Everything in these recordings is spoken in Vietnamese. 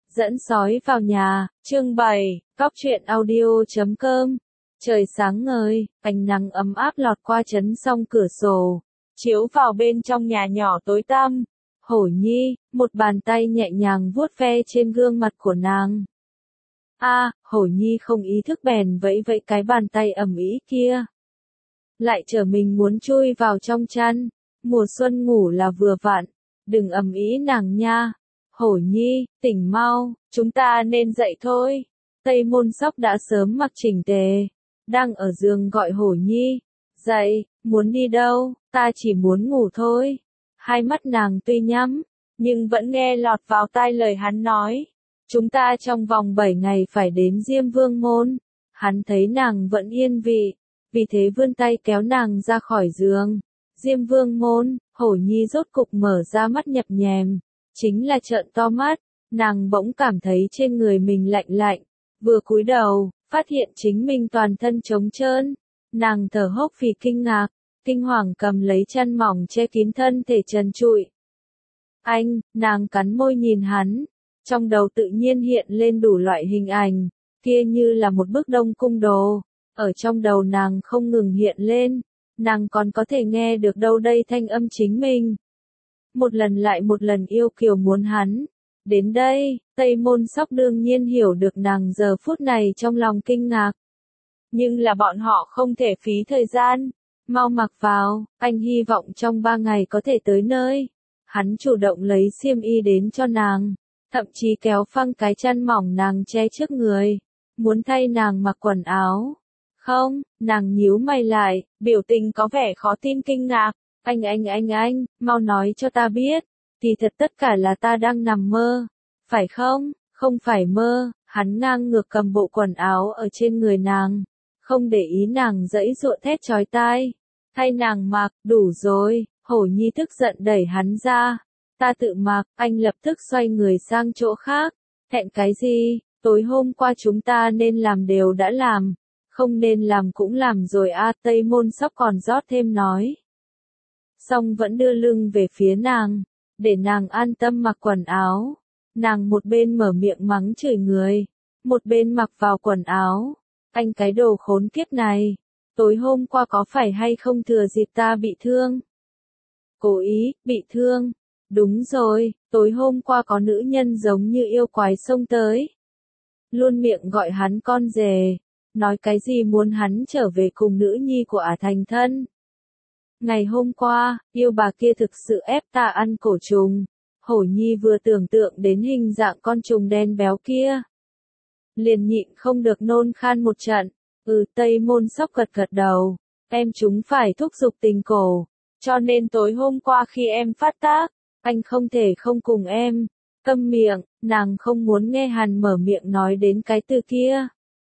Dẫn sói vào nhà, chương 7, Cóc truyện audio.com. Trời sáng ngời, ánh nắng ấm áp lọt qua chấn song cửa sổ, chiếu vào bên trong nhà nhỏ tối tăm. Hổ Nhi, một bàn tay nhẹ nhàng vuốt ve trên gương mặt của nàng. Hổ Nhi không ý thức bèn vẫy vẫy cái bàn tay ẩm ý kia. Lại trở mình muốn chui vào trong chăn, mùa xuân ngủ là vừa vặn, đừng ầm ĩ nàng nha. Hổ Nhi, tỉnh mau, chúng ta nên dậy thôi. Tây Môn Sóc đã sớm mặc chỉnh tề, đang ở giường gọi Hổ Nhi. Dậy, muốn đi đâu, ta chỉ muốn ngủ thôi. Hai mắt nàng tuy nhắm, nhưng vẫn nghe lọt vào tai lời hắn nói. Chúng ta trong vòng 7 ngày phải đến Diêm Vương Môn. Hắn thấy nàng vẫn yên vị, vì thế vươn tay kéo nàng ra khỏi giường. Diêm Vương Môn, Hổ Nhi rốt cục mở ra mắt nhập nhèm. Chính là trợn to mắt, nàng bỗng cảm thấy trên người mình lạnh lạnh, vừa cúi đầu, phát hiện chính mình toàn thân trống trơn, nàng thở hốc vì kinh ngạc, kinh hoàng cầm lấy chăn mỏng che kín thân thể trần trụi. Nàng cắn môi nhìn hắn, trong đầu tự nhiên hiện lên đủ loại hình ảnh, kia như là một bức Đông Cung đồ, ở trong đầu nàng không ngừng hiện lên, nàng còn có thể nghe được đâu đây thanh âm chính mình. Một lần lại một lần yêu kiều muốn hắn. Đến đây, Tây Môn Sóc đương nhiên hiểu được nàng giờ phút này trong lòng kinh ngạc. Nhưng là bọn họ không thể phí thời gian. Mau mặc vào, anh hy vọng trong 3 ngày có thể tới nơi. Hắn chủ động lấy xiêm y đến cho nàng, thậm chí kéo phăng cái chăn mỏng nàng che trước người, muốn thay nàng mặc quần áo. Không, nàng nhíu mày lại, biểu tình có vẻ khó tin kinh ngạc. Anh, mau nói cho ta biết, thì thật tất cả là ta đang nằm mơ, phải không? Không phải mơ, hắn ngang ngược cầm bộ quần áo ở trên người nàng, không để ý nàng giãy giụa thét chói tai, thay nàng mặc, đủ rồi. Hổ Nhi tức giận đẩy hắn ra, ta tự mặc. Anh lập tức xoay người sang chỗ khác, thẹn cái gì, tối hôm qua chúng ta nên làm đều đã làm, không nên làm cũng làm rồi Tây Môn Sóc còn rót thêm nói. Xong vẫn đưa lưng về phía nàng, để nàng an tâm mặc quần áo. Nàng một bên mở miệng mắng chửi người, một bên mặc vào quần áo. Anh cái đồ khốn kiếp này, tối hôm qua có phải hay không thừa dịp ta bị thương? Cố ý, bị thương. Đúng rồi, tối hôm qua có nữ nhân giống như yêu quái xông tới. Luôn miệng gọi hắn con rể, nói cái gì muốn hắn trở về cùng nữ nhi của thành thân. Ngày hôm qua, yêu bà kia thực sự ép ta ăn cổ trùng. Hổ Nhi vừa tưởng tượng đến hình dạng con trùng đen béo kia, liền nhịn không được nôn khan một trận. Tây Môn Sóc gật gật đầu, chúng phải thúc giục tình cổ, cho nên tối hôm qua khi em phát tác, anh không thể không cùng em. Câm miệng, nàng không muốn nghe hắn mở miệng nói đến cái từ kia.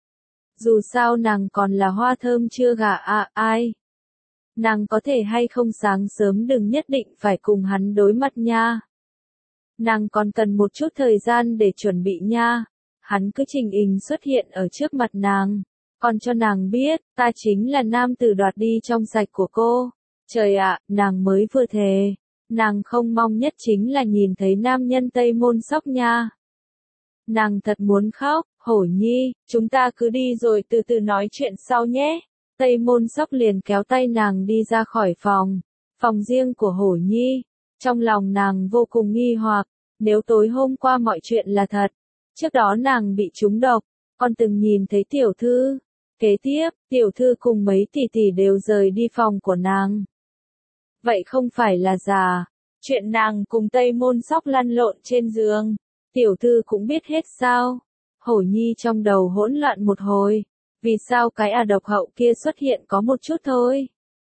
Dù sao nàng còn là hoa thơm chưa gả ai. Nàng có thể hay không sáng sớm đừng nhất định phải cùng hắn đối mặt nha. Nàng còn cần một chút thời gian để chuẩn bị nha. Hắn cứ trình hình xuất hiện ở trước mặt nàng, còn cho nàng biết, ta chính là nam tử đoạt đi trong sạch của cô. Trời ạ, nàng mới vừa thề, nàng không mong nhất chính là nhìn thấy nam nhân Tây Môn Sóc nha. Nàng thật muốn khóc. Hổ Nhi, chúng ta cứ đi rồi từ từ nói chuyện sau nhé. Tây Môn Sóc liền kéo tay nàng đi ra khỏi phòng riêng của Hổ Nhi. Trong lòng nàng vô cùng nghi hoặc, nếu tối hôm qua mọi chuyện là thật, trước đó nàng bị trúng độc, còn từng nhìn thấy tiểu thư. Kế tiếp, tiểu thư cùng mấy tỷ tỷ đều rời đi phòng của nàng. Vậy không phải là giả, chuyện nàng cùng Tây Môn Sóc lăn lộn trên giường, tiểu thư cũng biết hết sao? Hổ Nhi trong đầu hỗn loạn một hồi. Vì sao cái độc hậu kia xuất hiện có một chút thôi,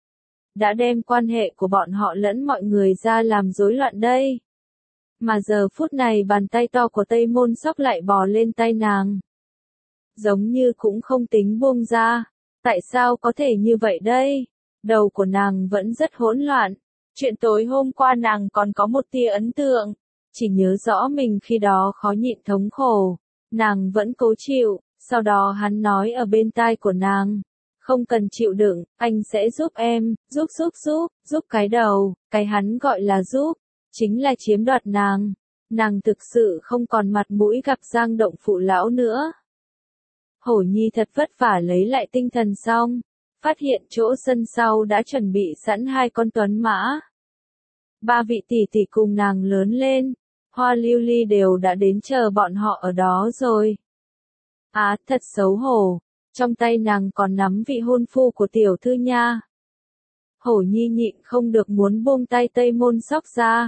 đã đem quan hệ của bọn họ lẫn mọi người ra làm rối loạn đây. Mà giờ phút này bàn tay to của Tây Môn Sóc lại bò lên tay nàng, giống như cũng không tính buông ra. Tại sao có thể như vậy đây? Đầu của nàng vẫn rất hỗn loạn. Chuyện tối hôm qua nàng còn có một tia ấn tượng, chỉ nhớ rõ mình khi đó khó nhịn thống khổ, nàng vẫn cố chịu. Sau đó hắn nói ở bên tai của nàng, không cần chịu đựng, anh sẽ giúp em. Giúp cái đầu, cái hắn gọi là giúp, chính là chiếm đoạt nàng. nàng thực sự không còn mặt mũi gặp Giang Động phụ lão nữa. Hổ Nhi thật vất vả lấy lại tinh thần xong, phát hiện chỗ sân sau đã chuẩn bị sẵn 2 con tuấn mã. 3 vị tỷ tỷ cùng nàng lớn lên, Hoa Lưu Ly đều đã đến chờ bọn họ ở đó rồi. Thật xấu hổ, trong tay nàng còn nắm vị hôn phu của tiểu thư nha. Hổ Nhi nhịn không được muốn buông tay Tây Môn Sóc ra.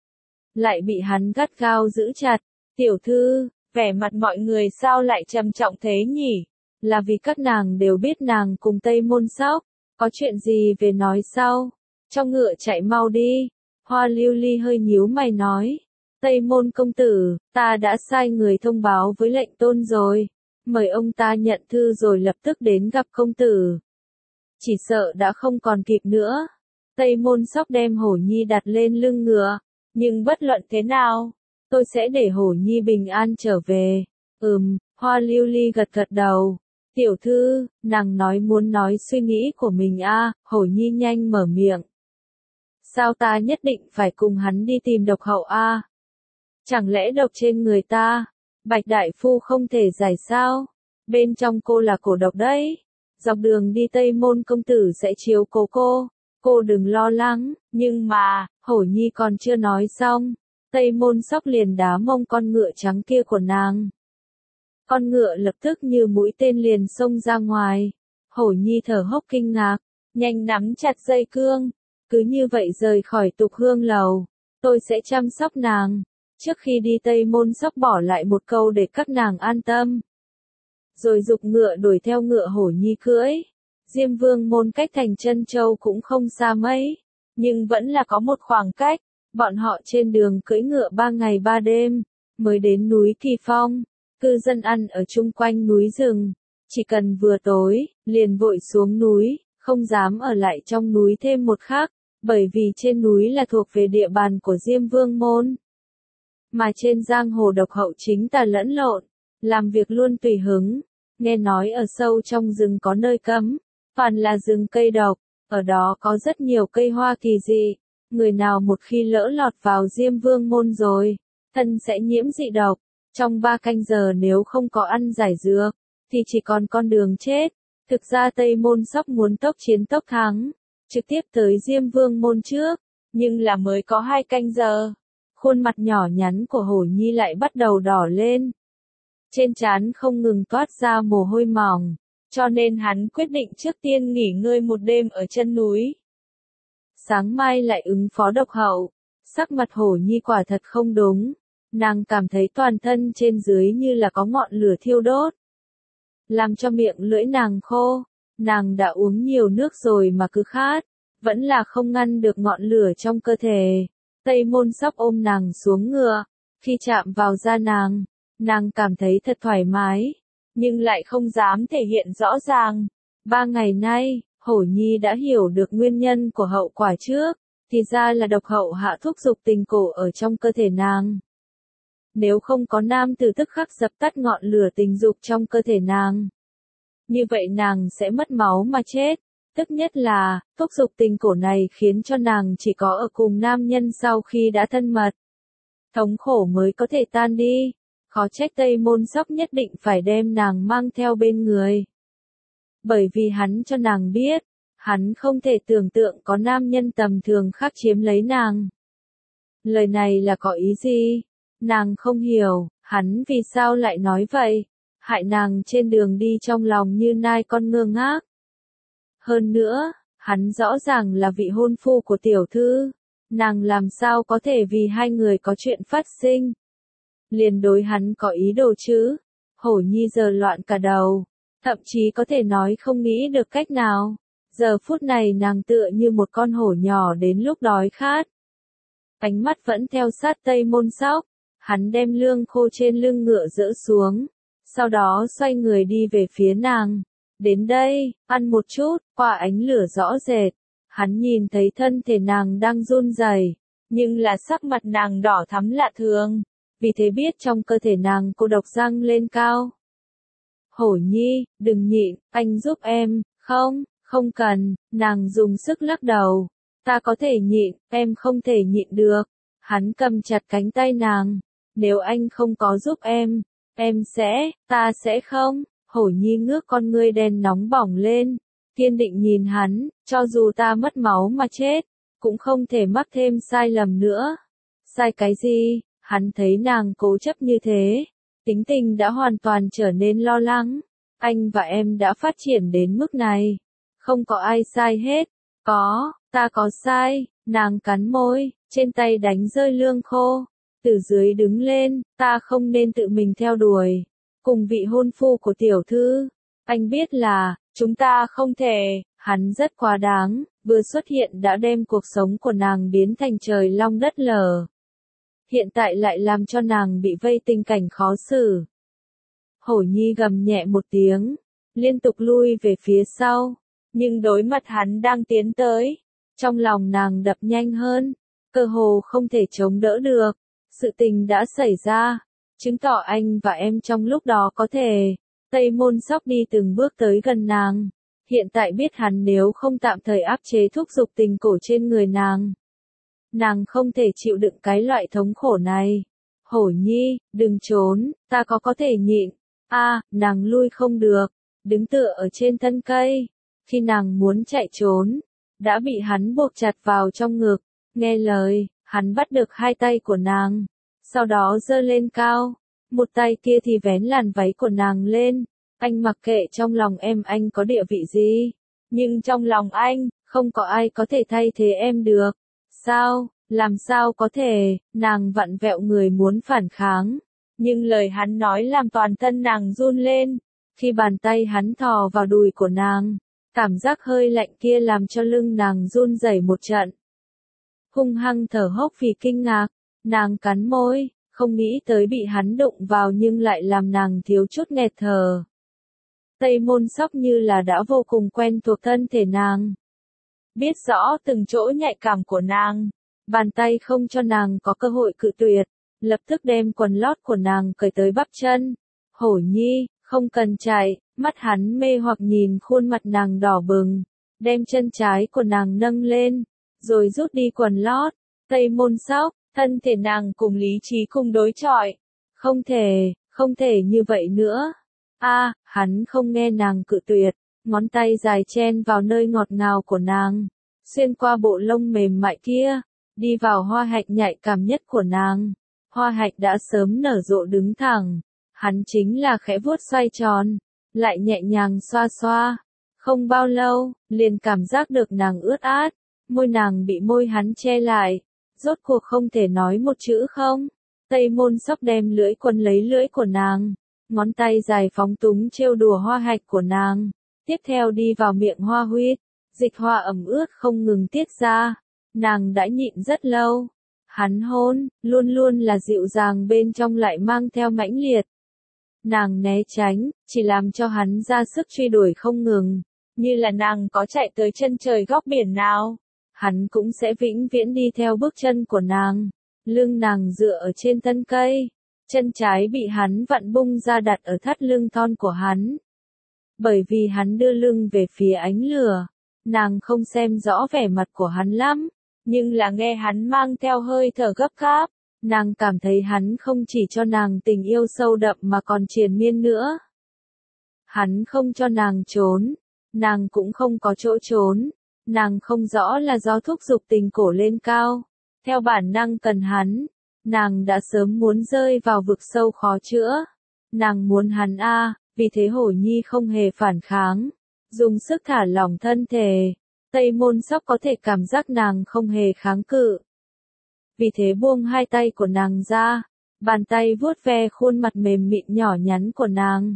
Lại bị hắn gắt gao giữ chặt, tiểu thư, vẻ mặt mọi người sao lại trầm trọng thế nhỉ? Là vì các nàng đều biết nàng cùng Tây Môn Sóc, có chuyện gì về nói sau, cho ngựa chạy mau đi. Hoa Lưu Ly hơi nhíu mày nói, Tây Môn công tử, ta đã sai người thông báo với lệnh tôn rồi, mời ông ta nhận thư rồi lập tức đến gặp công tử. Chỉ sợ đã không còn kịp nữa. Tây Môn Sóc đem Hổ Nhi đặt lên lưng ngựa, nhưng bất luận thế nào, tôi sẽ để Hổ Nhi bình an trở về. Hoa Lưu Ly gật gật đầu. Tiểu thư, nàng muốn nói suy nghĩ của mình Hổ Nhi nhanh mở miệng. Sao ta nhất định phải cùng hắn đi tìm độc hậu Chẳng lẽ độc trên người ta, Bạch đại phu không thể giải sao? Bên trong cô là cổ độc đấy. Dọc đường đi Tây Môn công tử sẽ chiếu cố cô đừng lo lắng, nhưng mà, Hổ Nhi còn chưa nói xong, Tây Môn Sóc liền đá mông con ngựa trắng kia của nàng. Con ngựa lập tức như mũi tên liền xông ra ngoài. Hổ Nhi thở hốc kinh ngạc, nhanh nắm chặt dây cương, cứ như vậy rời khỏi Tục Hương lầu. Tôi sẽ chăm sóc nàng. Trước khi đi Tây Môn Sóc bỏ lại một câu để các nàng an tâm. Rồi giục ngựa đuổi theo ngựa Hổ Nhi cưỡi. Diêm Vương môn cách thành Trân Châu cũng không xa mấy, nhưng vẫn là có một khoảng cách. Bọn họ trên đường cưỡi ngựa 3 ngày 3 đêm, mới đến núi Kỳ Phong. Cư dân ăn ở chung quanh núi rừng, chỉ cần vừa tối, liền vội xuống núi, không dám ở lại trong núi thêm một khắc, bởi vì trên núi là thuộc về địa bàn của Diêm Vương môn. Mà trên giang hồ độc hậu chính tà lẫn lộn, làm việc luôn tùy hứng. Nghe nói ở sâu trong rừng có nơi cấm, toàn là rừng cây độc, ở đó có rất nhiều cây hoa kỳ dị. Người nào một khi lỡ lọt vào Diêm Vương môn rồi, thân sẽ nhiễm dị độc. Trong 3 canh giờ nếu không có ăn giải dược, thì chỉ còn con đường chết. Thực ra Tây Môn Sóc muốn tốc chiến tốc thắng, trực tiếp tới Diêm Vương môn trước, nhưng là mới có 2 canh giờ. Khuôn mặt nhỏ nhắn của Hổ Nhi lại bắt đầu đỏ lên. Trên trán không ngừng toát ra mồ hôi mỏng, cho nên hắn quyết định trước tiên nghỉ ngơi một đêm ở chân núi. Sáng mai lại ứng phó độc hậu, sắc mặt Hổ Nhi quả thật không đúng. Nàng cảm thấy toàn thân trên dưới như là có ngọn lửa thiêu đốt, làm cho miệng lưỡi nàng khô. Nàng đã uống nhiều nước rồi mà cứ khát, vẫn là không ngăn được ngọn lửa trong cơ thể. Tây Môn Sóc ôm nàng xuống ngựa, khi chạm vào da nàng cảm thấy thật thoải mái, nhưng lại không dám thể hiện rõ ràng. 3 ngày nay, Hổ Nhi đã hiểu được nguyên nhân của hậu quả trước, thì ra là độc hậu hạ thuốc dục tình cổ ở trong cơ thể nàng. Nếu không có nam tử tức khắc dập tắt ngọn lửa tình dục trong cơ thể nàng, như vậy nàng sẽ mất máu mà chết. Tức nhất là, thuốc dục tình cổ này khiến cho nàng chỉ có ở cùng nam nhân sau khi đã thân mật, thống khổ mới có thể tan đi. Khó trách Tây Môn Sóc nhất định phải đem nàng mang theo bên người. Bởi vì hắn cho nàng biết, hắn không thể tưởng tượng có nam nhân tầm thường khác chiếm lấy nàng. Lời này là có ý gì? Nàng không hiểu, hắn vì sao lại nói vậy, hại nàng trên đường đi trong lòng như nai con ngơ ngác. Hơn nữa, hắn rõ ràng là vị hôn phu của tiểu thư, nàng làm sao có thể vì 2 người có chuyện phát sinh, liền đối hắn có ý đồ chứ? Hổ Nhi giờ loạn cả đầu, thậm chí có thể nói không nghĩ được cách nào. Giờ phút này nàng tựa như một con hổ nhỏ đến lúc đói khát. Ánh mắt vẫn theo sát Tây Môn Sóc. Hắn đem lương khô trên lưng ngựa dỡ xuống, sau đó xoay người đi về phía nàng. Đến đây, ăn một chút. Qua ánh lửa rõ rệt, hắn nhìn thấy thân thể nàng đang run rẩy, nhưng là sắc mặt nàng đỏ thắm lạ thường, vì thế biết trong cơ thể nàng cô độc dâng lên cao. Hổ Nhi, đừng nhịn, anh giúp em. Không cần. Nàng dùng sức lắc đầu. Ta có thể nhịn, em không thể nhịn được. Hắn cầm chặt cánh tay nàng, Nếu anh không có giúp em ta sẽ không. Hổ Nhi ngước con ngươi đen nóng bỏng lên, kiên định nhìn hắn, cho dù ta mất máu mà chết, cũng không thể mắc thêm sai lầm nữa. Sai cái gì? Hắn thấy nàng cố chấp như thế, tính tình đã hoàn toàn trở nên lo lắng. Anh và em đã phát triển đến mức này, không có ai sai hết. Có, ta có sai. Nàng cắn môi, trên tay đánh rơi lương khô. Từ dưới đứng lên, ta không nên tự mình theo đuổi cùng vị hôn phu của tiểu thư. Anh biết là, chúng ta không thể. Hắn rất quá đáng, vừa xuất hiện đã đem cuộc sống của nàng biến thành trời long đất lở. Hiện tại lại làm cho nàng bị vây tình cảnh khó xử. Hổ Nhi gầm nhẹ một tiếng, liên tục lui về phía sau, nhưng đối mặt hắn đang tiến tới, trong lòng nàng đập nhanh hơn, cơ hồ không thể chống đỡ được. Sự tình đã xảy ra, chứng tỏ anh và em trong lúc đó có thể. Tây Môn Sóc đi từng bước tới gần nàng, hiện tại biết hắn nếu không tạm thời áp chế thúc giục tình cổ trên người nàng không thể chịu đựng cái loại thống khổ này. Hổ Nhi, đừng trốn, ta có thể nhịn. Nàng lui không được, đứng tựa ở trên thân cây. Khi nàng muốn chạy trốn, đã bị hắn buộc chặt vào trong ngực. Nghe lời, hắn bắt được hai tay của nàng, sau đó giơ lên cao, một tay kia thì vén làn váy của nàng lên. Anh mặc kệ trong lòng em anh có địa vị gì, nhưng trong lòng anh, không có ai có thể thay thế em được. Sao, làm sao có thể? Nàng vặn vẹo người muốn phản kháng, nhưng lời hắn nói làm toàn thân nàng run lên. Khi bàn tay hắn thò vào đùi của nàng, cảm giác hơi lạnh kia làm cho lưng nàng run rẩy một trận. Hung hăng thở hốc vì kinh ngạc, nàng cắn môi, không nghĩ tới bị hắn đụng vào nhưng lại làm nàng thiếu chút nghẹt thở. Tây Môn Sóc như là đã vô cùng quen thuộc thân thể nàng, biết rõ từng chỗ nhạy cảm của nàng, bàn tay không cho nàng có cơ hội cự tuyệt, lập tức đem quần lót của nàng cởi tới bắp chân. Hổ Nhi, không cần chạy. Mắt hắn mê hoặc nhìn khuôn mặt nàng đỏ bừng, đem chân trái của nàng nâng lên, rồi rút đi quần lót. Tây Môn Sóc, thân thể nàng cùng lý trí cùng đối chọi. Không thể như vậy nữa. Hắn không nghe nàng cự tuyệt, ngón tay dài chen vào nơi ngọt ngào của nàng, xuyên qua bộ lông mềm mại kia, đi vào hoa hạch nhạy cảm nhất của nàng. Hoa hạch đã sớm nở rộ đứng thẳng, hắn chính là khẽ vuốt xoay tròn, lại nhẹ nhàng xoa xoa. Không bao lâu, liền cảm giác được nàng ướt át, môi nàng bị môi hắn che lại, rốt cuộc không thể nói một chữ không. Tây Môn Sóc đem lưỡi quấn lấy lưỡi của nàng, ngón tay dài phóng túng trêu đùa hoa hạch của nàng, tiếp theo đi vào miệng hoa huyết, dịch hoa ẩm ướt không ngừng tiết ra. Nàng đã nhịn rất lâu. Hắn hôn, luôn luôn là dịu dàng bên trong lại mang theo mãnh liệt. Nàng né tránh, chỉ làm cho hắn ra sức truy đuổi không ngừng, như là nàng có chạy tới chân trời góc biển nào, hắn cũng sẽ vĩnh viễn đi theo bước chân của nàng. Lưng nàng dựa ở trên thân cây, chân trái bị hắn vặn bung ra đặt ở thắt lưng thon của hắn. Bởi vì hắn đưa lưng về phía ánh lửa, nàng không xem rõ vẻ mặt của hắn lắm, nhưng là nghe hắn mang theo hơi thở gấp gáp, nàng cảm thấy hắn không chỉ cho nàng tình yêu sâu đậm mà còn triền miên nữa. Hắn không cho nàng trốn, nàng cũng không có chỗ trốn, nàng không rõ là do thúc giục tình cổ lên cao, theo bản năng cần hắn, nàng đã sớm muốn rơi vào vực sâu khó chữa, nàng muốn hắn vì thế Hổ Nhi không hề phản kháng, dùng sức thả lỏng thân thể. Tây Môn Sóc có thể cảm giác nàng không hề kháng cự, vì thế buông hai tay của nàng ra, bàn tay vuốt ve khuôn mặt mềm mịn nhỏ nhắn của nàng.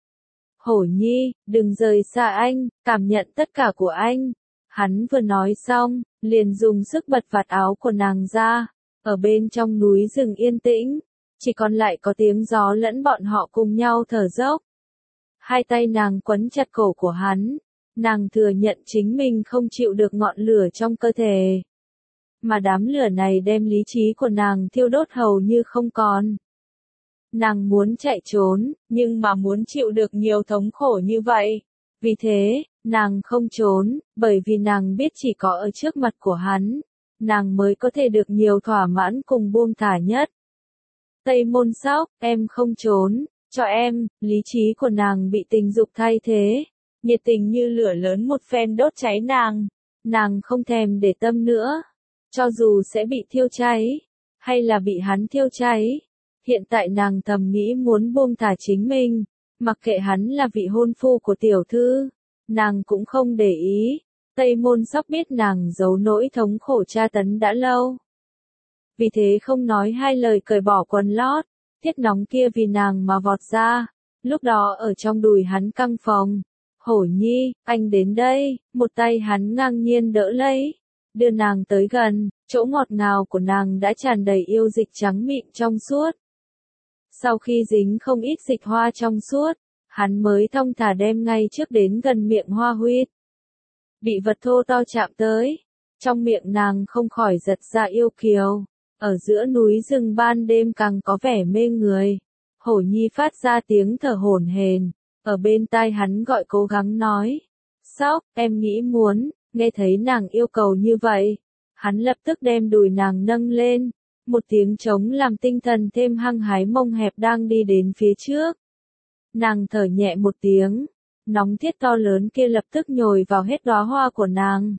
Hổ Nhi, đừng rời xa anh, cảm nhận tất cả của anh. Hắn vừa nói xong, liền dùng sức bật vạt áo của nàng ra. Ở bên trong núi rừng yên tĩnh, chỉ còn lại có tiếng gió lẫn bọn họ cùng nhau thở dốc. Hai tay nàng quấn chặt cổ của hắn, nàng thừa nhận chính mình không chịu được ngọn lửa trong cơ thể. Mà đám lửa này đem lý trí của nàng thiêu đốt hầu như không còn. Nàng muốn chạy trốn, nhưng mà muốn chịu được nhiều thống khổ như vậy. Vì thế, nàng không trốn, bởi vì nàng biết chỉ có ở trước mặt của hắn, nàng mới có thể được nhiều thỏa mãn cùng buông thả nhất. Tây Môn Sóc, em không trốn, cho em, lý trí của nàng bị tình dục thay thế, nhiệt tình như lửa lớn một phen đốt cháy nàng không thèm để tâm nữa, cho dù sẽ bị thiêu cháy, hay là bị hắn thiêu cháy, hiện tại nàng thầm nghĩ muốn buông thả chính mình, mặc kệ hắn là vị hôn phu của tiểu thư, nàng cũng không để ý. Tây Môn Sóc biết nàng giấu nỗi thống khổ tra tấn đã lâu. Vì thế không nói hai lời cởi bỏ quần lót, thiết nóng kia vì nàng mà vọt ra, lúc đó ở trong đùi hắn căng phồng. Hổ Nhi, anh đến đây, một tay hắn ngang nhiên đỡ lấy, đưa nàng tới gần, chỗ ngọt ngào của nàng đã tràn đầy yêu dịch trắng mịn trong suốt. Sau khi dính không ít dịch hoa trong suốt, hắn mới thong thả đem ngay trước đến gần miệng Hoa Huyết. Bị vật thô to chạm tới, trong miệng nàng không khỏi giật ra yêu kiều, ở giữa núi rừng ban đêm càng có vẻ mê người. Hổ Nhi phát ra tiếng thở hổn hển, ở bên tai hắn gọi cố gắng nói, Sóc, em nghĩ muốn, nghe thấy nàng yêu cầu như vậy, hắn lập tức đem đùi nàng nâng lên, một tiếng trống làm tinh thần thêm hăng hái mông hẹp đang đi đến phía trước. Nàng thở nhẹ một tiếng, nóng thiết to lớn kia lập tức nhồi vào hết đóa hoa của nàng.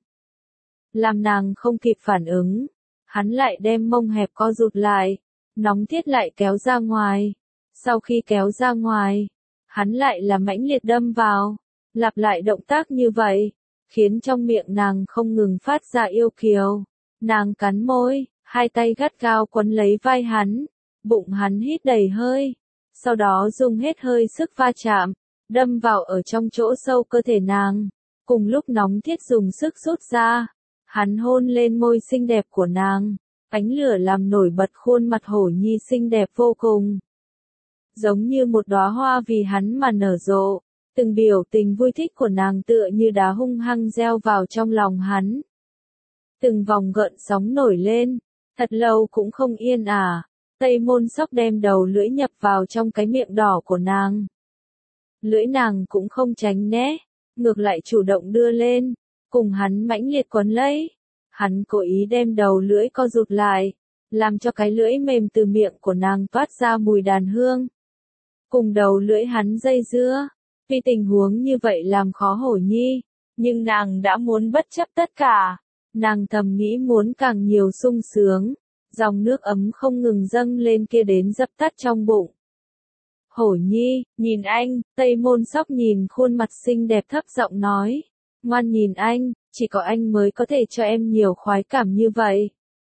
Làm nàng không kịp phản ứng, hắn lại đem mông hẹp co rụt lại, nóng thiết lại kéo ra ngoài. Sau khi kéo ra ngoài, hắn lại là mãnh liệt đâm vào, lặp lại động tác như vậy, khiến trong miệng nàng không ngừng phát ra yêu kiều. Nàng cắn môi, hai tay gắt gao quấn lấy vai hắn, bụng hắn hít đầy hơi, sau đó dùng hết hơi sức va chạm, đâm vào ở trong chỗ sâu cơ thể nàng. Cùng lúc nóng thiết dùng sức rút ra, hắn hôn lên môi xinh đẹp của nàng, ánh lửa làm nổi bật khuôn mặt Hổ Nhi xinh đẹp vô cùng. Giống như một đóa hoa vì hắn mà nở rộ, từng biểu tình vui thích của nàng tựa như đá hung hăng gieo vào trong lòng hắn. Từng vòng gợn sóng nổi lên, thật lâu cũng không yên ả. Tây Môn Sóc đem đầu lưỡi nhập vào trong cái miệng đỏ của nàng. Lưỡi nàng cũng không tránh né, ngược lại chủ động đưa lên, cùng hắn mãnh liệt quấn lấy. Hắn cố ý đem đầu lưỡi co rụt lại, làm cho cái lưỡi mềm từ miệng của nàng toát ra mùi đàn hương. Cùng đầu lưỡi hắn dây dưa, vì tình huống như vậy làm khó Hổ Nhi, nhưng nàng đã muốn bất chấp tất cả. Nàng thầm nghĩ muốn càng nhiều sung sướng, dòng nước ấm không ngừng dâng lên kia đến dập tắt trong bụng. Hổ Nhi, nhìn anh, Tây Môn Sóc nhìn khuôn mặt xinh đẹp thấp giọng nói, ngoan nhìn anh, chỉ có anh mới có thể cho em nhiều khoái cảm như vậy.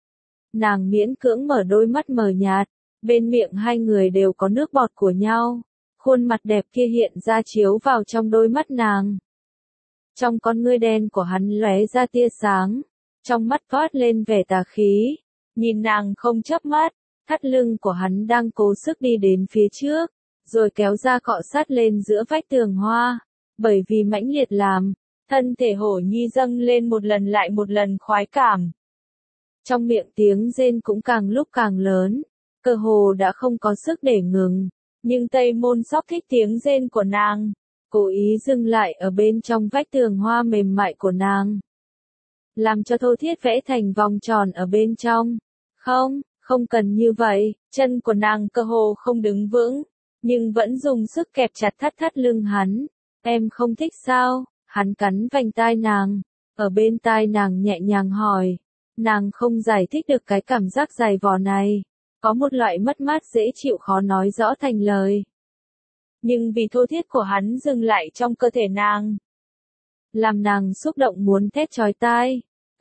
Nàng miễn cưỡng mở đôi mắt mờ nhạt, bên miệng hai người đều có nước bọt của nhau, khuôn mặt đẹp kia hiện ra chiếu vào trong đôi mắt nàng. Trong con ngươi đen của hắn lóe ra tia sáng, trong mắt toát lên vẻ tà khí, nhìn nàng không chớp mắt, thắt lưng của hắn đang cố sức đi đến phía trước, rồi kéo ra cọ sát lên giữa vách tường hoa, bởi vì mãnh liệt làm, thân thể Hổ Nhi dâng lên một lần lại một lần khoái cảm. Trong miệng tiếng rên cũng càng lúc càng lớn, cơ hồ đã không có sức để ngừng, nhưng Tây Môn Sóc thích tiếng rên của nàng, cố ý dừng lại ở bên trong vách tường hoa mềm mại của nàng, làm cho thô thiết vẽ thành vòng tròn ở bên trong. Không cần như vậy, chân của nàng cơ hồ không đứng vững, nhưng vẫn dùng sức kẹp chặt thắt lưng hắn. Em không thích sao? Hắn cắn vành tai nàng, ở bên tai nàng nhẹ nhàng hỏi. Nàng không giải thích được cái cảm giác dày vò này, có một loại mất mát dễ chịu khó nói rõ thành lời. Nhưng vì thô thiết của hắn dừng lại trong cơ thể nàng, làm nàng xúc động muốn thét chói tai.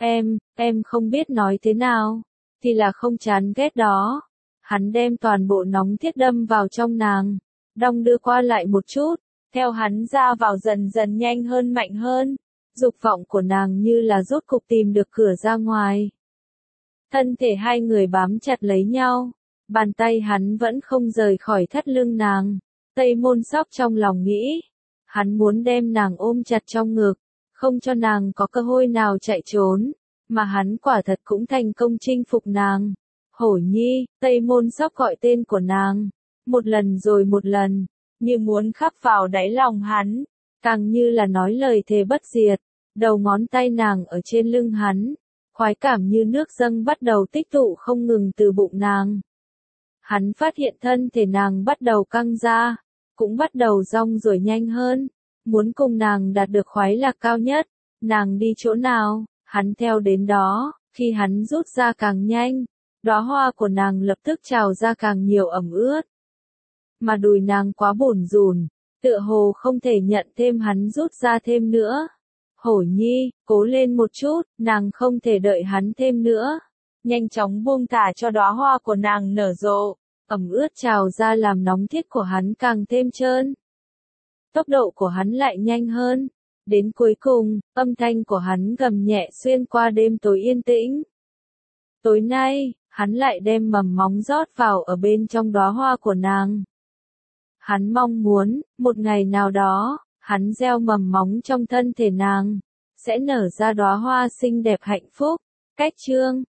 Em không biết nói thế nào, thì là không chán ghét đó. Hắn đem toàn bộ nóng thiết đâm vào trong nàng, đong đưa qua lại một chút, theo hắn ra vào dần dần nhanh hơn mạnh hơn, dục vọng của nàng như là rốt cục tìm được cửa ra ngoài. Thân thể hai người bám chặt lấy nhau, bàn tay hắn vẫn không rời khỏi thắt lưng nàng. Tây Môn Sóc trong lòng nghĩ, hắn muốn đem nàng ôm chặt trong ngực, không cho nàng có cơ hội nào chạy trốn, mà hắn quả thật cũng thành công chinh phục nàng. Hổ Nhi, Tây Môn Sóc gọi tên của nàng, một lần rồi một lần, như muốn khắc vào đáy lòng hắn, càng như là nói lời thề bất diệt. Đầu ngón tay nàng ở trên lưng hắn, khoái cảm như nước dâng bắt đầu tích tụ không ngừng từ bụng nàng. Hắn phát hiện thân thể nàng bắt đầu căng ra, cũng bắt đầu rong ruổi nhanh hơn, muốn cùng nàng đạt được khoái lạc cao nhất. Nàng đi chỗ nào, hắn theo đến đó, khi hắn rút ra càng nhanh, đóa hoa của nàng lập tức trào ra càng nhiều ẩm ướt. Mà đùi nàng quá bủn rủn, tựa hồ không thể nhận thêm hắn rút ra thêm nữa. Hổ Nhi, cố lên một chút, nàng không thể đợi hắn thêm nữa. Nhanh chóng buông thả cho đóa hoa của nàng nở rộ, ẩm ướt trào ra làm nóng thiết của hắn càng thêm trơn. Tốc độ của hắn lại nhanh hơn. Đến cuối cùng, âm thanh của hắn gầm nhẹ xuyên qua đêm tối yên tĩnh. Tối nay, hắn lại đem mầm móng rót vào ở bên trong đóa hoa của nàng. Hắn mong muốn, một ngày nào đó, hắn gieo mầm móng trong thân thể nàng, sẽ nở ra đóa hoa xinh đẹp hạnh phúc. Cách chương